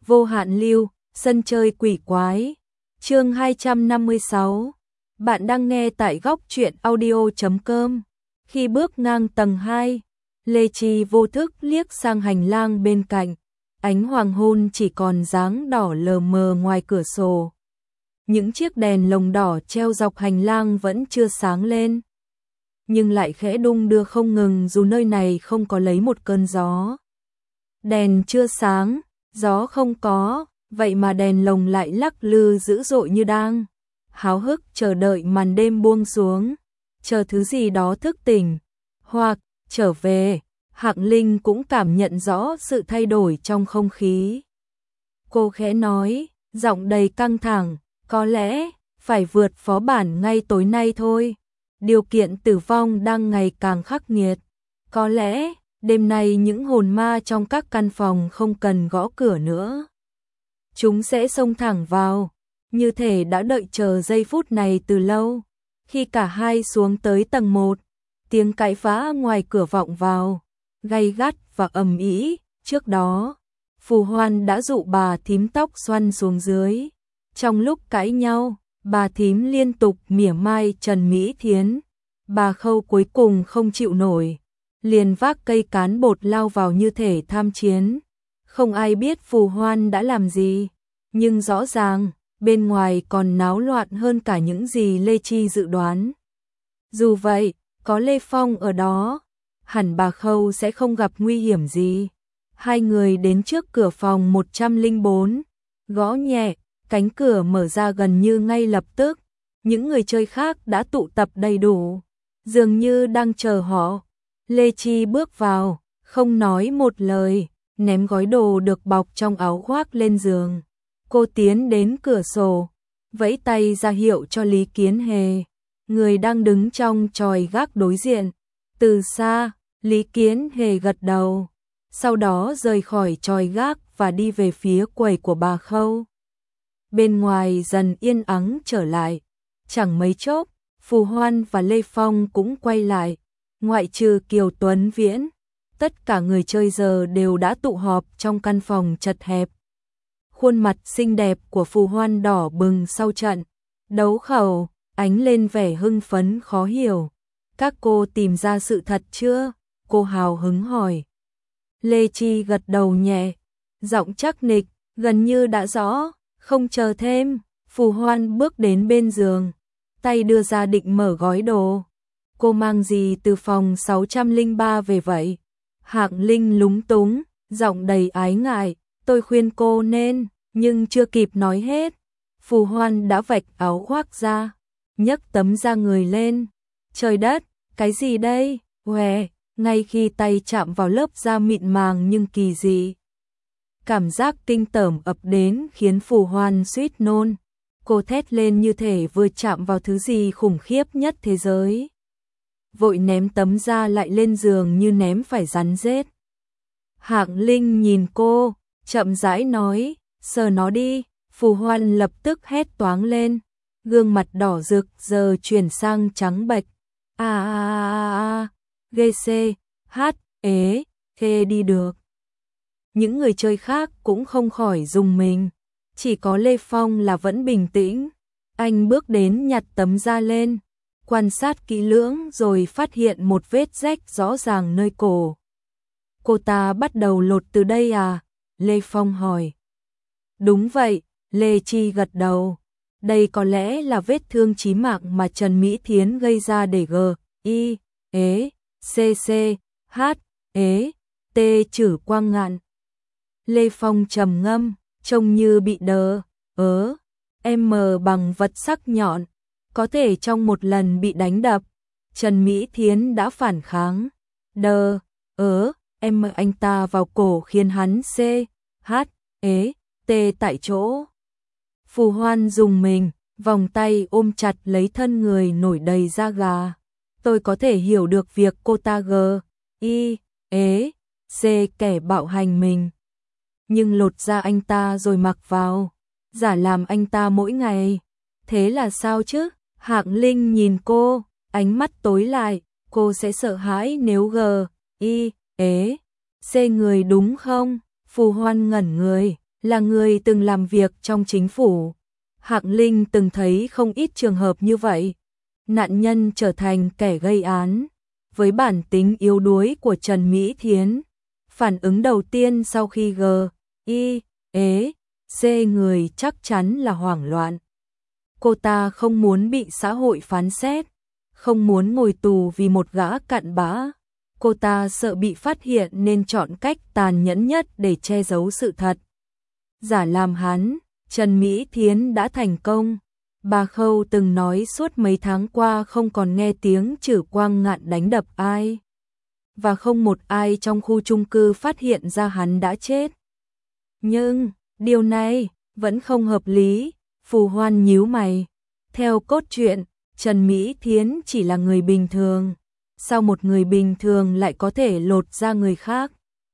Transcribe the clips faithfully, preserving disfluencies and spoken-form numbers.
Vô hạn lưu, sân chơi quỷ quái. Chương hai trăm năm mươi sáu. Bạn đang nghe tại góc truyện audio chấm com. Khi bước ngang tầng hai, Lê Chi vô thức liếc sang hành lang bên cạnh. Ánh hoàng hôn chỉ còn dáng đỏ lờ mờ ngoài cửa sổ. Những chiếc đèn lồng đỏ treo dọc hành lang vẫn chưa sáng lên, nhưng lại khẽ đung đưa không ngừng dù nơi này không có lấy một cơn gió. Đèn chưa sáng, gió không có, vậy mà đèn lồng lại lắc lư dữ dội như đang háo hức chờ đợi màn đêm buông xuống, chờ thứ gì đó thức tỉnh hoặc trở về. Hạng Linh cũng cảm nhận rõ sự thay đổi trong không khí. Cô khẽ nói, giọng đầy căng thẳng, có lẽ phải vượt phó bản ngay tối nay thôi. Điều kiện tử vong đang ngày càng khắc nghiệt. Có lẽ đêm nay những hồn ma trong các căn phòng không cần gõ cửa nữa. Chúng sẽ xông thẳng vào, như thể đã đợi chờ giây phút này từ lâu. Khi cả hai xuống tới tầng một, tiếng cãi vã ngoài cửa vọng vào, gay gắt và ầm ĩ. Trước đó, Phù Hoan đã dụ bà thím tóc xoăn xuống dưới. Trong lúc cãi nhau, bà thím liên tục mỉa mai Trần Mỹ Thiến. Bà Khâu cuối cùng không chịu nổi, liền vác cây cán bột lao vào như thể tham chiến. Không ai biết Phù Hoan đã làm gì, nhưng rõ ràng bên ngoài còn náo loạn hơn cả những gì Lê Chi dự đoán. Dù vậy, có Lê Phong ở đó, hẳn bà Khâu sẽ không gặp nguy hiểm gì. Hai người đến trước cửa phòng một trăm lẻ bốn, gõ nhẹ, cánh cửa mở ra gần như ngay lập tức. Những người chơi khác đã tụ tập đầy đủ, dường như đang chờ họ. Lê Chi bước vào, không nói một lời, ném gói đồ được bọc trong áo khoác lên giường. Cô tiến đến cửa sổ, vẫy tay ra hiệu cho Lý Kiến Hề, người đang đứng trong chòi gác đối diện. Từ xa, Lý Kiến Hề gật đầu, sau đó rời khỏi chòi gác và đi về phía quầy của bà Khâu. Bên ngoài dần yên ắng trở lại, chẳng mấy chốc, Phù Hoan và Lê Phong cũng quay lại, ngoại trừ Kiều Tuấn Viễn. Tất cả người chơi giờ đều đã tụ họp trong căn phòng chật hẹp. Khuôn mặt xinh đẹp của Phù Hoan đỏ bừng sau trận đấu khẩu, ánh lên vẻ hưng phấn khó hiểu. Các cô tìm ra sự thật chưa? Cô hào hứng hỏi. Lê Chi gật đầu nhẹ, giọng chắc nịch, gần như đã rõ. Không chờ thêm, Phù Hoan bước đến bên giường, tay đưa ra định mở gói đồ. Cô mang gì từ phòng sáu trăm lẻ ba về vậy? Hạng Linh lúng túng, giọng đầy ái ngại, tôi khuyên cô nên, nhưng chưa kịp nói hết. Phù Hoan đã vạch áo khoác ra, nhấc tấm da người lên. Trời đất, cái gì đây? Què, ngay khi tay chạm vào lớp da mịn màng nhưng kỳ dị. Cảm giác kinh tởm ập đến khiến Phù Hoan suýt nôn. Cô thét lên như thể vừa chạm vào thứ gì khủng khiếp nhất thế giới. Vội ném tấm da lại lên giường như ném phải rắn rết. Hạng Linh nhìn cô, chậm rãi nói, sờ nó đi. Phù Hoan lập tức hét toáng lên, gương mặt đỏ rực giờ chuyển sang trắng bệch. A a a a, ghê xê, hát, ế, khê đi được. Những người chơi khác cũng không khỏi rùng mình, chỉ có Lê Phong là vẫn bình tĩnh. Anh bước đến nhặt tấm da lên, quan sát kỹ lưỡng rồi phát hiện một vết rách rõ ràng nơi cổ. Cô ta bắt đầu lột từ đây à? Lê Phong hỏi. Đúng vậy, Lê Chi gật đầu. Đây có lẽ là vết thương chí mạng mà Trần Mỹ Thiến gây ra để G, I, ế, C, C, H, ế, T chử quang ngạn. Lê Phong trầm ngâm, trông như bị đờ, ớ, M bằng vật sắc nhọn, có thể trong một lần bị đánh đập. Trần Mỹ Thiến đã phản kháng, đờ, ớ, M anh ta vào cổ khiến hắn C, H, ế, T tại chỗ. Phù Hoan dùng mình, vòng tay ôm chặt lấy thân người nổi đầy da gà. Tôi có thể hiểu được việc cô ta G, I, ế, C kẻ bạo hành mình. Nhưng lột da anh ta rồi mặc vào, giả làm anh ta mỗi ngày. Thế là sao chứ? Hạng Linh nhìn cô, ánh mắt tối lại, cô sẽ sợ hãi nếu G, I, ế, C người đúng không? Phù Hoan ngẩn người, là người từng làm việc trong chính phủ. Hạng Linh từng thấy không ít trường hợp như vậy. Nạn nhân trở thành kẻ gây án. Với bản tính yếu đuối của Trần Mỹ Thiến, phản ứng đầu tiên sau khi G, I, ế, C người chắc chắn là hoảng loạn. Cô ta không muốn bị xã hội phán xét, không muốn ngồi tù vì một gã cặn bã. Cô ta sợ bị phát hiện nên chọn cách tàn nhẫn nhất để che giấu sự thật. Giả làm hắn, Trần Mỹ Thiến đã thành công. Bà Khâu từng nói suốt mấy tháng qua không còn nghe tiếng Trử Quang Ngạn đánh đập ai. Và không một ai trong khu chung cư phát hiện ra hắn đã chết. Nhưng, điều này vẫn không hợp lý. Phù Hoan nhíu mày. Theo cốt truyện, Trần Mỹ Thiến chỉ là người bình thường. Sao một người bình thường lại có thể lột ra người khác?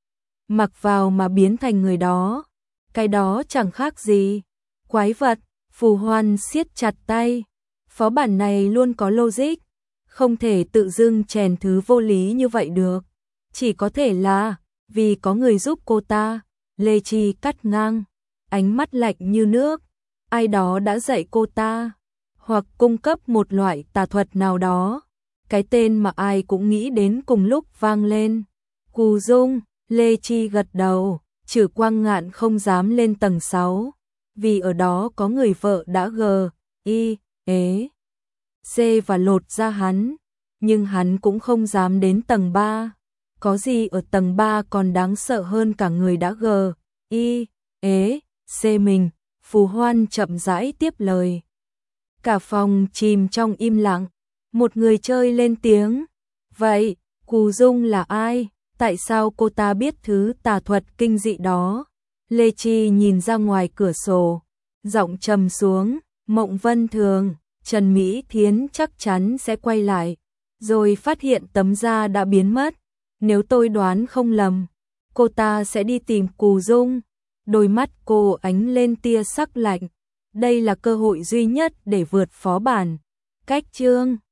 Mặc vào mà biến thành người đó. Cái đó chẳng khác gì. Quái vật. Phù Hoan siết chặt tay. Phó bản này luôn có logic. Không thể tự dưng chèn thứ vô lý như vậy được. Chỉ có thể là vì có người giúp cô ta. Lê Chi cắt ngang. Ánh mắt lạnh như nước. Ai đó đã dạy cô ta. Hoặc cung cấp một loại tà thuật nào đó. Cái tên mà ai cũng nghĩ đến cùng lúc vang lên. Cù Dung. Lê Chi gật đầu. Trử Quang Ngạn không dám lên tầng sáu. Vì ở đó có người vợ đã G, I, ế, C và lột ra hắn. Nhưng hắn cũng không dám đến tầng ba. Có gì ở tầng ba còn đáng sợ hơn cả người đã G, I, ế, C mình. Phù Hoan chậm rãi tiếp lời. Cả phòng chìm trong im lặng. Một người chơi lên tiếng. Vậy, Cù Dung là ai? Tại sao cô ta biết thứ tà thuật kinh dị đó? Lê Chi nhìn ra ngoài cửa sổ. Giọng trầm xuống. Mộng Vân Thường, Trần Mỹ Thiến chắc chắn sẽ quay lại. Rồi phát hiện tấm da đã biến mất. Nếu tôi đoán không lầm, cô ta sẽ đi tìm Cù Dung. Đôi mắt cô ánh lên tia sắc lạnh. Đây là cơ hội duy nhất để vượt phó bản. Cách chương